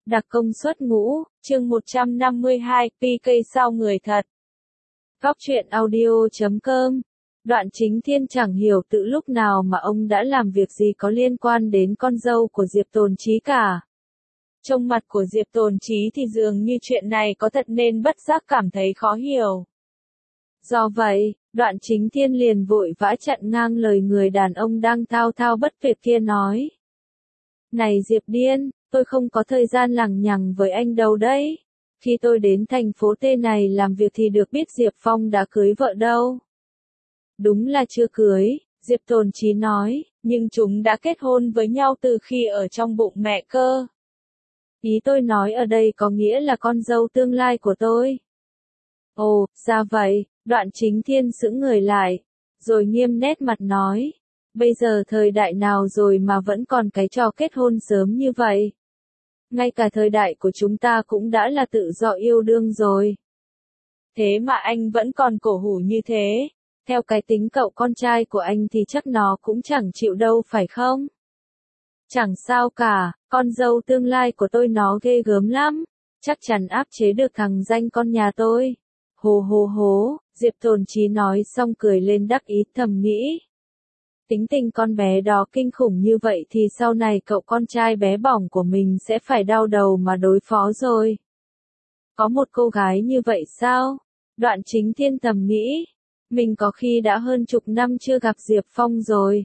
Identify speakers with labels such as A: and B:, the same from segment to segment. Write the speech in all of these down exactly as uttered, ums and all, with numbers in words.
A: Đặc công suất ngũ, chương một trăm năm mươi hai, pê ca sao người thật. Góc truyện audio chấm com. Đoạn Chính Thiên chẳng hiểu từ lúc nào mà ông đã làm việc gì có liên quan đến con dâu của Diệp Tồn Chí cả. Trong mặt của Diệp Tồn Chí thì dường như chuyện này có thật nên bất giác cảm thấy khó hiểu. Do vậy, Đoạn Chính Thiên liền vội vã chặn ngang lời người đàn ông đang thao thao bất tuyệt kia nói. Này Diệp điên, tôi không có thời gian lằng nhằng với anh đâu đấy. Khi tôi đến thành phố T này làm việc thì được biết Diệp Phong đã cưới vợ đâu. Đúng là chưa cưới, Diệp Tồn Chí nói, nhưng chúng đã kết hôn với nhau từ khi ở trong bụng mẹ cơ. Ý tôi nói ở đây có nghĩa là con dâu tương lai của tôi. Ồ, ra vậy, Đoạn Chính Thiên sững người lại, rồi nghiêm nét mặt nói. Bây giờ thời đại nào rồi mà vẫn còn cái trò kết hôn sớm như vậy? Ngay cả thời đại của chúng ta cũng đã là tự do yêu đương rồi. Thế mà anh vẫn còn cổ hủ như thế. Theo cái tính cậu con trai của anh thì chắc nó cũng chẳng chịu đâu phải không? Chẳng sao cả, con dâu tương lai của tôi nó ghê gớm lắm. Chắc chắn áp chế được thằng danh con nhà tôi. Hồ hồ hố, Diệp Tồn Chí nói xong cười lên đắc ý thầm nghĩ. Tính tình con bé đó kinh khủng như vậy thì sau này cậu con trai bé bỏng của mình sẽ phải đau đầu mà đối phó rồi. Có một cô gái như vậy sao? Đoạn Chính Thiên thầm nghĩ. Mình có khi đã hơn chục năm chưa gặp Diệp Phong rồi.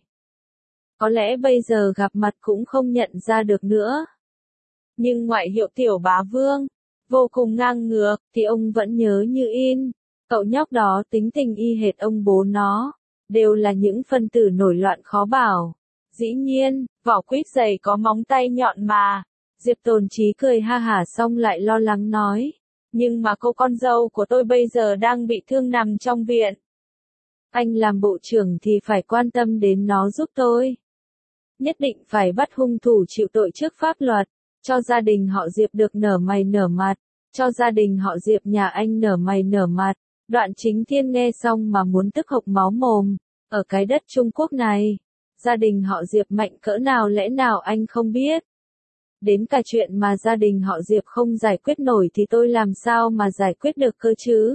A: Có lẽ bây giờ gặp mặt cũng không nhận ra được nữa. Nhưng ngoại hiệu Tiểu Bá Vương, vô cùng ngang ngược, thì ông vẫn nhớ như in. Cậu nhóc đó tính tình y hệt ông bố nó. Đều là những phân tử nổi loạn khó bảo. Dĩ nhiên, vỏ quýt dày có móng tay nhọn mà. Diệp Tồn Chí cười ha hả xong lại lo lắng nói. Nhưng mà cô con dâu của tôi bây giờ đang bị thương nằm trong viện. Anh làm bộ trưởng thì phải quan tâm đến nó giúp tôi. Nhất định phải bắt hung thủ chịu tội trước pháp luật. Cho gia đình họ Diệp được nở mày nở mặt. Cho gia đình họ Diệp nhà anh nở mày nở mặt. Đoạn Chính Thiên nghe xong mà muốn tức hộc máu mồm. Ở cái đất Trung Quốc này, gia đình họ Diệp mạnh cỡ nào lẽ nào anh không biết. Đến cả chuyện mà gia đình họ Diệp không giải quyết nổi thì tôi làm sao mà giải quyết được cơ chứ.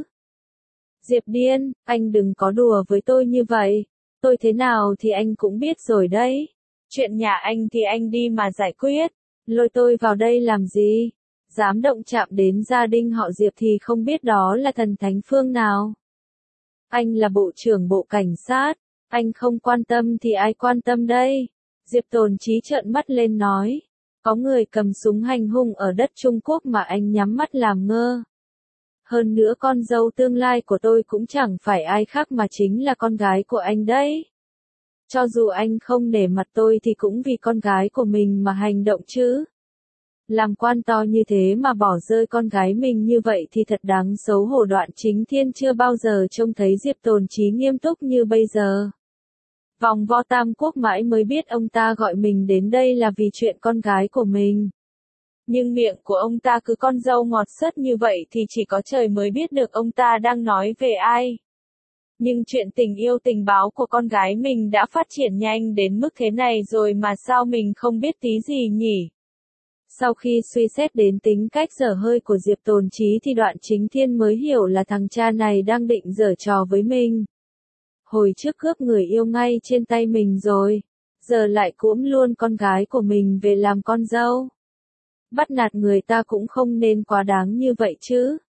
A: Diệp điên, anh đừng có đùa với tôi như vậy. Tôi thế nào thì anh cũng biết rồi đấy. Chuyện nhà anh thì anh đi mà giải quyết. Lôi tôi vào đây làm gì? Dám động chạm đến gia đình họ Diệp thì không biết đó là thần thánh phương nào. Anh là bộ trưởng bộ cảnh sát. Anh không quan tâm thì ai quan tâm đây? Diệp Tồn Chí trợn mắt lên nói. Có người cầm súng hành hung ở đất Trung Quốc mà anh nhắm mắt làm ngơ. Hơn nữa con dâu tương lai của tôi cũng chẳng phải ai khác mà chính là con gái của anh đấy. Cho dù anh không nể mặt tôi thì cũng vì con gái của mình mà hành động chứ. Làm quan to như thế mà bỏ rơi con gái mình như vậy thì thật đáng xấu hổ. Đoạn Chính Thiên chưa bao giờ trông thấy Diệp Tồn Chí nghiêm túc như bây giờ. Vòng vo Tam Quốc mãi mới biết ông ta gọi mình đến đây là vì chuyện con gái của mình. Nhưng miệng của ông ta cứ con dâu ngọt sớt như vậy thì chỉ có trời mới biết được ông ta đang nói về ai. Nhưng chuyện tình yêu tình báo của con gái mình đã phát triển nhanh đến mức thế này rồi mà sao mình không biết tí gì nhỉ? Sau khi suy xét đến tính cách dở hơi của Diệp Tồn Chí thì Đoạn Chính Thiên mới hiểu là thằng cha này đang định giở trò với mình. Hồi trước cướp người yêu ngay trên tay mình rồi, giờ lại cũm luôn con gái của mình về làm con dâu. Bắt nạt người ta cũng không nên quá đáng như vậy chứ.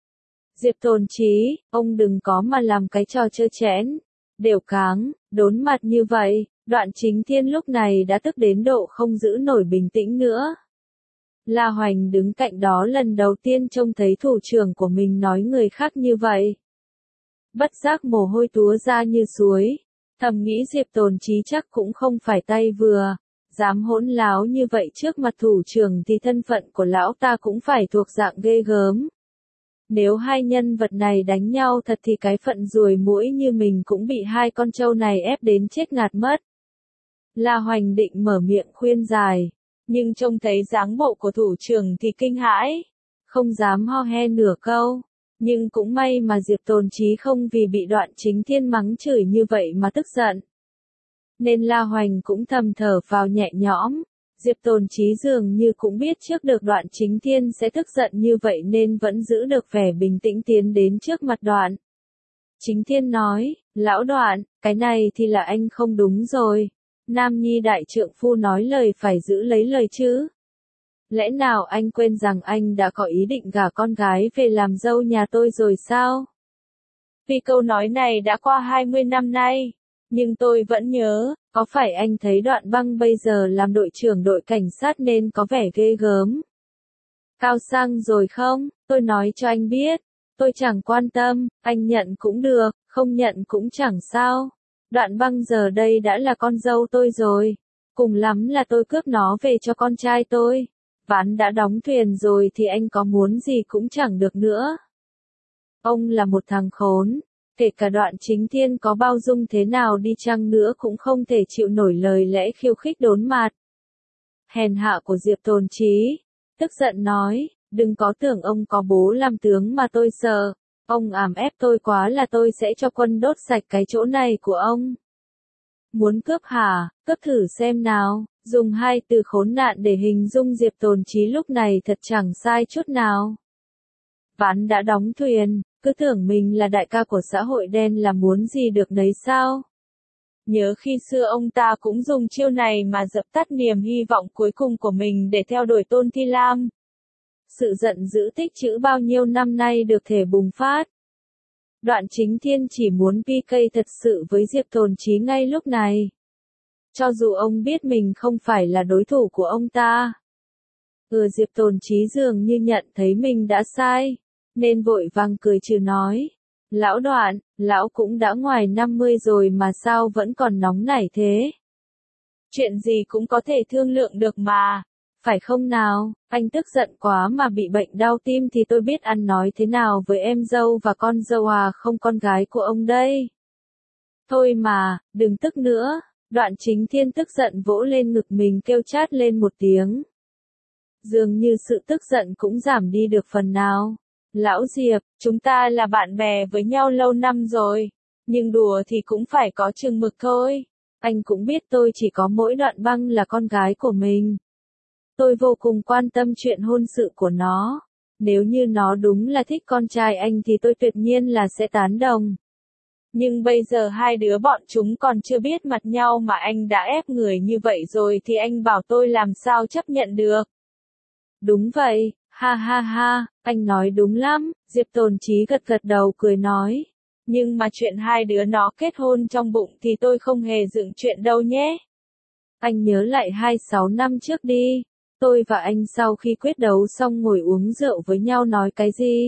A: Diệp Tồn Chí, ông đừng có mà làm cái trò trơ trẽn, đều cáng, đốn mặt như vậy. Đoạn Chính Thiên lúc này đã tức đến độ không giữ nổi bình tĩnh nữa. La Hoành đứng cạnh đó lần đầu tiên trông thấy thủ trưởng của mình nói người khác như vậy. Bất giác mồ hôi túa ra như suối, thầm nghĩ Diệp Tồn Chí chắc cũng không phải tay vừa, dám hỗn láo như vậy trước mặt thủ trưởng thì thân phận của lão ta cũng phải thuộc dạng ghê gớm. Nếu hai nhân vật này đánh nhau thật thì cái phận ruồi muỗi như mình cũng bị hai con trâu này ép đến chết ngạt mất. La Hoành định mở miệng khuyên giải. Nhưng trông thấy dáng bộ của thủ trưởng thì kinh hãi, không dám ho he nửa câu. Nhưng cũng may mà Diệp Tồn Chí không vì bị Đoạn Chính Thiên mắng chửi như vậy mà tức giận. Nên La Hoành cũng thầm thở phào nhẹ nhõm, Diệp Tồn Chí dường như cũng biết trước được Đoạn Chính Thiên sẽ tức giận như vậy nên vẫn giữ được vẻ bình tĩnh tiến đến trước mặt Đoạn Chính Thiên nói, lão Đoạn, cái này thì là anh không đúng rồi. Nam Nhi đại trượng phu nói lời phải giữ lấy lời chứ. Lẽ nào anh quên rằng anh đã có ý định gả con gái về làm dâu nhà tôi rồi sao? Vì câu nói này đã qua hai mươi năm nay, nhưng tôi vẫn nhớ, có phải anh thấy Đoạn Băng bây giờ làm đội trưởng đội cảnh sát nên có vẻ ghê gớm? Cao sang rồi không? Tôi nói cho anh biết, tôi chẳng quan tâm, anh nhận cũng được, không nhận cũng chẳng sao. Đoạn Băng giờ đây đã là con dâu tôi rồi, cùng lắm là tôi cướp nó về cho con trai tôi. Ván đã đóng thuyền rồi thì anh có muốn gì cũng chẳng được nữa. Ông là một thằng khốn, kể cả Đoạn Chính Thiên có bao dung thế nào đi chăng nữa cũng không thể chịu nổi lời lẽ khiêu khích đốn mặt. Hèn hạ của Diệp Tồn Chí, tức giận nói, đừng có tưởng ông có bố làm tướng mà tôi sợ, ông ảm ép tôi quá là tôi sẽ cho quân đốt sạch cái chỗ này của ông. Muốn cướp hả, cướp thử xem nào, dùng hai từ khốn nạn để hình dung Diệp Tồn Chí lúc này thật chẳng sai chút nào. Ván đã đóng thuyền, cứ tưởng mình là đại ca của xã hội đen là muốn gì được nấy sao? Nhớ khi xưa ông ta cũng dùng chiêu này mà dập tắt niềm hy vọng cuối cùng của mình để theo đuổi Tôn Thi Lam. Sự giận dữ tích trữ bao nhiêu năm nay được thể bùng phát. Đoạn Chính Thiên chỉ muốn pê ca thật sự với Diệp Tồn Chí ngay lúc này. Cho dù ông biết mình không phải là đối thủ của ông ta. Ừ, Diệp Tồn Chí dường như nhận thấy mình đã sai, nên vội vàng cười trừ nói. Lão Đoạn, lão cũng đã ngoài năm mươi rồi mà sao vẫn còn nóng nảy thế? Chuyện gì cũng có thể thương lượng được mà, phải không nào? Anh tức giận quá mà bị bệnh đau tim thì tôi biết ăn nói thế nào với em dâu và con dâu à không con gái của ông đây. Thôi mà, đừng tức nữa. Đoạn Chính Thiên tức giận vỗ lên ngực mình kêu chát lên một tiếng. Dường như sự tức giận cũng giảm đi được phần nào. Lão Diệp, chúng ta là bạn bè với nhau lâu năm rồi, nhưng đùa thì cũng phải có chừng mực thôi. Anh cũng biết tôi chỉ có mỗi Đoạn Băng là con gái của mình. Tôi vô cùng quan tâm chuyện hôn sự của nó. Nếu như nó đúng là thích con trai anh thì tôi tuyệt nhiên là sẽ tán đồng. Nhưng bây giờ hai đứa bọn chúng còn chưa biết mặt nhau mà anh đã ép người như vậy rồi thì anh bảo tôi làm sao chấp nhận được. Đúng vậy, ha ha ha, anh nói đúng lắm, Diệp Tồn Chí gật gật đầu cười nói. Nhưng mà chuyện hai đứa nó kết hôn trong bụng thì tôi không hề dựng chuyện đâu nhé. Anh nhớ lại hai sáu năm trước đi, tôi và anh sau khi quyết đấu xong ngồi uống rượu với nhau nói cái gì?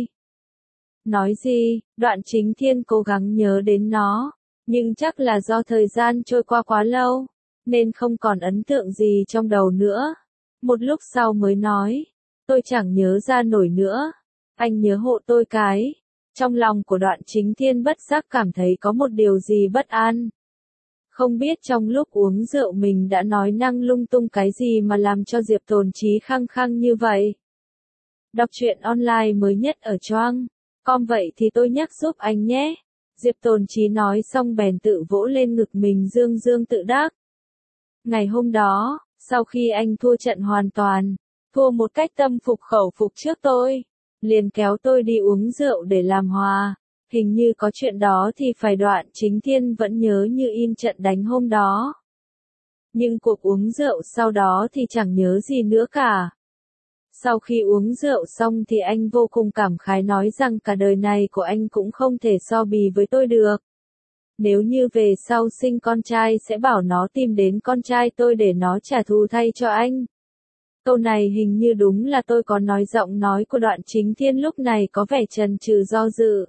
A: Nói gì? Đoạn Chính Thiên cố gắng nhớ đến nó, nhưng chắc là do thời gian trôi qua quá lâu, nên không còn ấn tượng gì trong đầu nữa. Một lúc sau mới nói, tôi chẳng nhớ ra nổi nữa, anh nhớ hộ tôi cái. Trong lòng của Đoạn Chính Thiên bất giác cảm thấy có một điều gì bất an. Không biết trong lúc uống rượu mình đã nói năng lung tung cái gì mà làm cho Diệp Tồn Chí khăng khăng như vậy. Đọc truyện online mới nhất ở Choang. Com vậy thì tôi nhắc giúp anh nhé. Diệp Tồn Chí nói xong bèn tự vỗ lên ngực mình dương dương tự đắc. Ngày hôm đó, sau khi anh thua trận hoàn toàn, thua một cách tâm phục khẩu phục trước tôi, liền kéo tôi đi uống rượu để làm hòa. Hình như có chuyện đó thì phải Đoạn Chính Thiên vẫn nhớ như in trận đánh hôm đó. Nhưng cuộc uống rượu sau đó thì chẳng nhớ gì nữa cả. Sau khi uống rượu xong thì anh vô cùng cảm khái nói rằng cả đời này của anh cũng không thể so bì với tôi được. Nếu như về sau sinh con trai sẽ bảo nó tìm đến con trai tôi để nó trả thù thay cho anh. Câu này hình như đúng là tôi có nói giọng nói của Đoạn Chính Thiên lúc này có vẻ chần chừ do dự.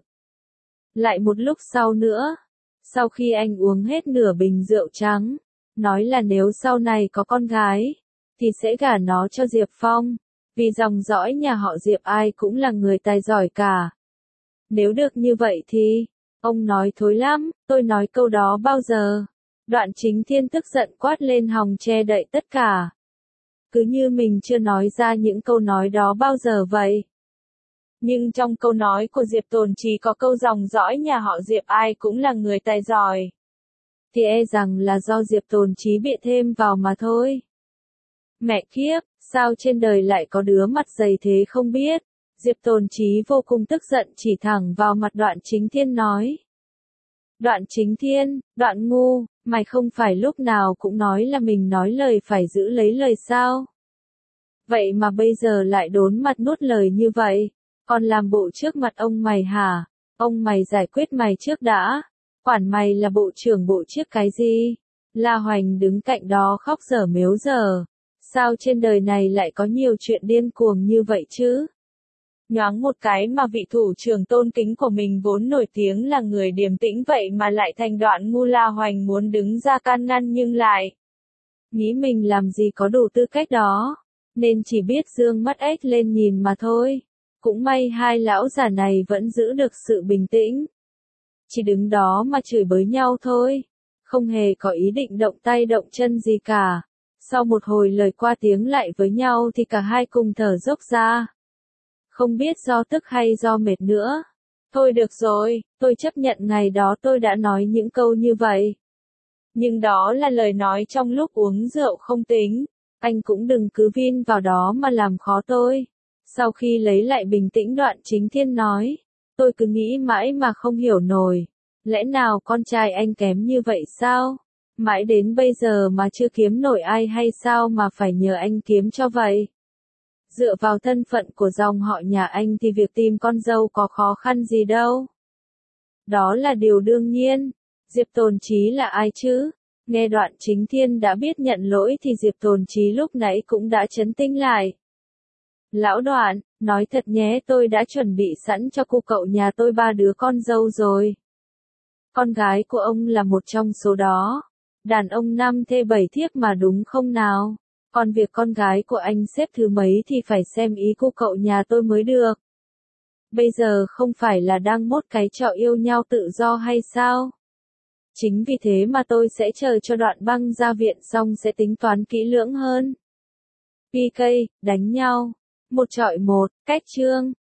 A: Lại một lúc sau nữa, sau khi anh uống hết nửa bình rượu trắng, nói là nếu sau này có con gái, thì sẽ gả nó cho Diệp Phong, vì dòng dõi nhà họ Diệp ai cũng là người tài giỏi cả. Nếu được như vậy thì, ông nói thối lắm, tôi nói câu đó bao giờ? Đoạn Chính Thiên tức giận quát lên hòng che đậy tất cả. Cứ như mình chưa nói ra những câu nói đó bao giờ vậy. Nhưng trong câu nói của Diệp Tồn Chí có câu dòng dõi nhà họ Diệp ai cũng là người tài giỏi. Thì e rằng là do Diệp Tồn Chí bịa thêm vào mà thôi. Mẹ kiếp, sao trên đời lại có đứa mặt dày thế không biết. Diệp Tồn Chí vô cùng tức giận chỉ thẳng vào mặt Đoạn Chính Thiên nói. Đoạn Chính Thiên, Đoạn ngu, mày không phải lúc nào cũng nói là mình nói lời phải giữ lấy lời sao? Vậy mà bây giờ lại đốn mặt nuốt lời như vậy, còn làm bộ trước mặt ông mày hả? Ông mày giải quyết mày trước đã, quản mày là bộ trưởng bộ trước cái gì? La Hoành đứng cạnh đó khóc dở mếu dở. Sao trên đời này lại có nhiều chuyện điên cuồng như vậy chứ? Nhoáng một cái mà vị thủ trưởng tôn kính của mình vốn nổi tiếng là người điềm tĩnh vậy mà lại thành Đoạn ngu. La Hoành muốn đứng ra can ngăn nhưng lại nghĩ mình làm gì có đủ tư cách đó, nên chỉ biết dương mắt ếch lên nhìn mà thôi. Cũng may hai lão già này vẫn giữ được sự bình tĩnh. Chỉ đứng đó mà chửi bới nhau thôi, không hề có ý định động tay động chân gì cả. Sau một hồi lời qua tiếng lại với nhau thì cả hai cùng thở dốc ra. Không biết do tức hay do mệt nữa. Thôi được rồi, tôi chấp nhận ngày đó tôi đã nói những câu như vậy. Nhưng đó là lời nói trong lúc uống rượu không tính. Anh cũng đừng cứ vin vào đó mà làm khó tôi. Sau khi lấy lại bình tĩnh Đoạn Chính Thiên nói. Tôi cứ nghĩ mãi mà không hiểu nổi. Lẽ nào con trai anh kém như vậy sao? Mãi đến bây giờ mà chưa kiếm nổi ai hay sao mà phải nhờ anh kiếm cho vậy? Dựa vào thân phận của dòng họ nhà anh thì việc tìm con dâu có khó khăn gì đâu. Đó là điều đương nhiên. Diệp Tồn Chí là ai chứ? Nghe Đoạn Chính Thiên đã biết nhận lỗi thì Diệp Tồn Chí lúc nãy cũng đã trấn tĩnh lại. Lão Đoạn, nói thật nhé, tôi đã chuẩn bị sẵn cho cô cậu nhà tôi ba đứa con dâu rồi. Con gái của ông là một trong số đó. Đàn ông năm thê bảy thiếp mà đúng không nào? Còn việc con gái của anh xếp thứ mấy thì phải xem ý cô cậu nhà tôi mới được. Bây giờ không phải là đang mốt cái trò yêu nhau tự do hay sao? Chính vì thế mà tôi sẽ chờ cho Đoạn Băng ra viện xong sẽ tính toán kỹ lưỡng hơn. pê ca, đánh nhau. Một chọi một, cách chương.